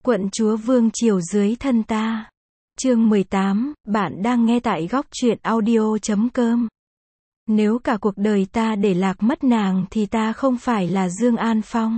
Quận chúa vương triều dưới thân ta. Chương 18, bạn đang nghe tại góc truyện audio.com. Nếu cả cuộc đời ta để lạc mất nàng thì ta không phải là Dương An Phong.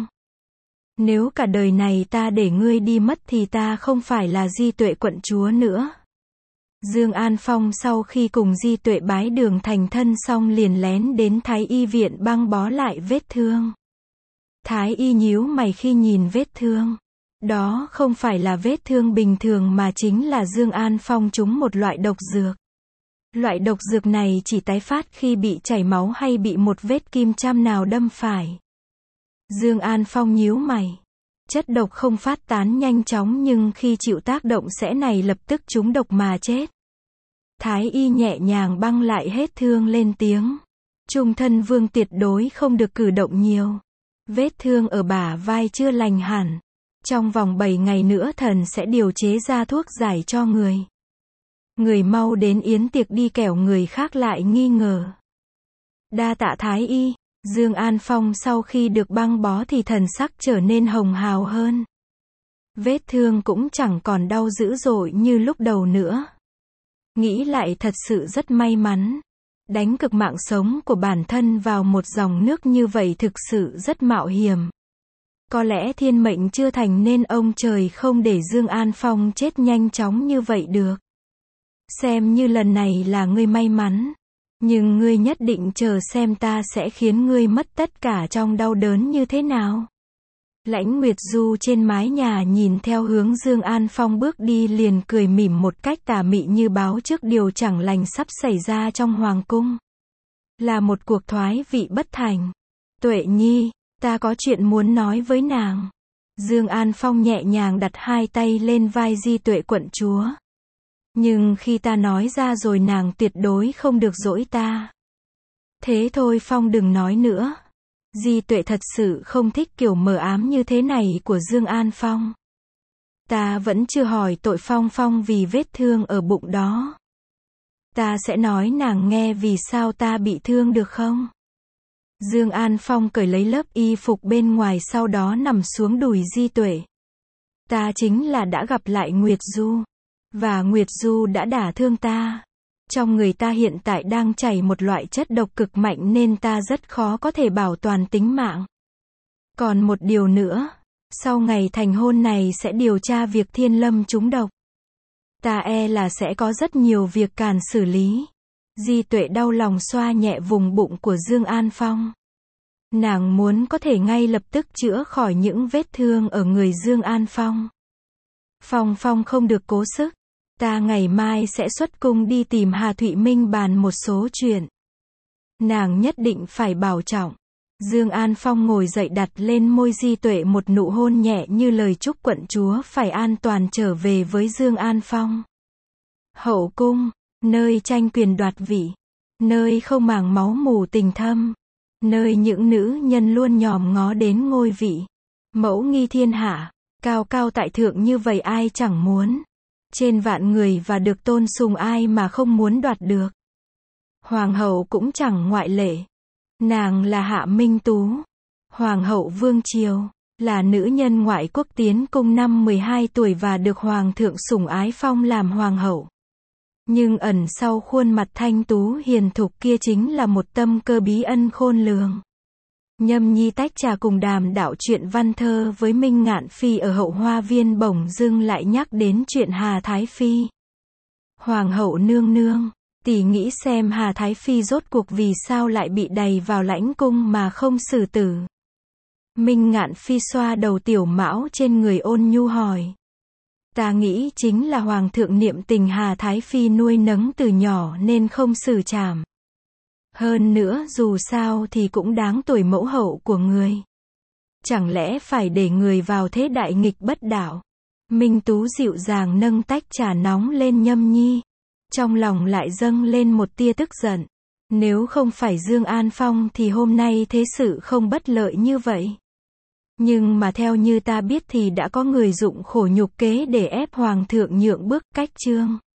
Nếu cả đời này ta để ngươi đi mất thì ta không phải là Di Tuệ quận chúa nữa. Dương An Phong sau khi cùng Di Tuệ bái đường thành thân xong liền lén đến Thái y viện băng bó lại vết thương. Thái y nhíu mày khi nhìn vết thương. Đó không phải là vết thương bình thường mà chính là Dương An Phong trúng một loại độc dược. Loại độc dược này chỉ tái phát khi bị chảy máu hay bị một vết kim châm nào đâm phải. Dương An Phong nhíu mày. Chất độc không phát tán nhanh chóng nhưng khi chịu tác động sẽ này lập tức trúng độc mà chết. Thái y nhẹ nhàng băng lại hết thương lên tiếng. Trung thân vương tuyệt đối không được cử động nhiều. Vết thương ở bả vai chưa lành hẳn. Trong vòng 7 ngày nữa thần sẽ điều chế ra thuốc giải cho người. Người mau đến yến tiệc đi kẻo người khác lại nghi ngờ. Đa tạ Thái y. Dương An Phong sau khi được băng bó thì thần sắc trở nên hồng hào hơn. Vết thương cũng chẳng còn đau dữ dội như lúc đầu nữa. Nghĩ lại thật sự rất may mắn. Đánh cược mạng sống của bản thân vào một dòng nước như vậy thực sự rất mạo hiểm. Có lẽ thiên mệnh chưa thành nên ông trời không để Dương An Phong chết nhanh chóng như vậy được. Xem như lần này là ngươi may mắn. Nhưng ngươi nhất định chờ xem ta sẽ khiến ngươi mất tất cả trong đau đớn như thế nào. Lãnh Nguyệt Du trên mái nhà nhìn theo hướng Dương An Phong bước đi liền cười mỉm một cách tà mị như báo trước điều chẳng lành sắp xảy ra trong hoàng cung. Là một cuộc thoái vị bất thành. Tuệ Nhi, ta có chuyện muốn nói với nàng. Dương An Phong nhẹ nhàng đặt hai tay lên vai Di Tuệ quận chúa. Nhưng khi ta nói ra rồi nàng tuyệt đối không được dỗi ta. Thế thôi Phong đừng nói nữa. Di Tuệ thật sự không thích kiểu mờ ám như thế này của Dương An Phong. Ta vẫn chưa hỏi tội Phong vì vết thương ở bụng đó. Ta sẽ nói nàng nghe vì sao ta bị thương được không? Dương An Phong cởi lấy lớp y phục bên ngoài sau đó nằm xuống đùi Di Tuệ. Ta chính là đã gặp lại Nguyệt Du. Và Nguyệt Du đã đả thương ta. Trong người ta hiện tại đang chảy một loại chất độc cực mạnh nên ta rất khó có thể bảo toàn tính mạng. Còn một điều nữa, sau ngày thành hôn này sẽ điều tra việc Thiên Lâm trúng độc. Ta e là sẽ có rất nhiều việc cần xử lý. Di Tuệ đau lòng xoa nhẹ vùng bụng của Dương An Phong. Nàng muốn có thể ngay lập tức chữa khỏi những vết thương ở người Dương An Phong. Phong không được cố sức. Ta ngày mai sẽ xuất cung đi tìm Hà Thụy Minh bàn một số chuyện. Nàng nhất định phải bảo trọng. Dương An Phong ngồi dậy đặt lên môi Di Tuệ một nụ hôn nhẹ như lời chúc quận chúa phải an toàn trở về với Dương An Phong. Hậu cung, nơi tranh quyền đoạt vị, nơi không màng máu mù tình thâm, nơi những nữ nhân luôn nhòm ngó đến ngôi vị. Mẫu nghi thiên hạ, cao cao tại thượng như vậy ai chẳng muốn. Trên vạn người và được tôn sùng ai mà không muốn đoạt được. Hoàng hậu cũng chẳng ngoại lệ. Nàng là Hạ Minh Tú. Hoàng hậu Vương Triều. Là nữ nhân ngoại quốc tiến cung năm 12 tuổi và được Hoàng thượng sủng ái phong làm Hoàng hậu. Nhưng ẩn sau khuôn mặt thanh tú hiền thục kia chính là một tâm cơ bí ân khôn lường. Nhâm Nhi tách trà cùng đàm đạo chuyện văn thơ với Minh Ngạn Phi ở hậu hoa viên bỗng dưng lại nhắc đến chuyện Hà Thái Phi. Hoàng hậu nương nương, tỷ nghĩ xem Hà Thái Phi rốt cuộc vì sao lại bị đày vào lãnh cung mà không xử tử. Minh Ngạn Phi xoa đầu tiểu mão trên người ôn nhu hỏi. Ta nghĩ chính là Hoàng thượng niệm tình Hà Thái Phi nuôi nấng từ nhỏ nên không xử trảm. Hơn nữa dù sao thì cũng đáng tuổi mẫu hậu của người. Chẳng lẽ phải để người vào thế đại nghịch bất đạo. Minh Tú dịu dàng nâng tách trà nóng lên Nhâm Nhi. Trong lòng lại dâng lên một tia tức giận. Nếu không phải Dương An Phong thì hôm nay thế sự không bất lợi như vậy. Nhưng mà theo như ta biết thì đã có người dụng khổ nhục kế để ép Hoàng thượng nhượng bước cách chương.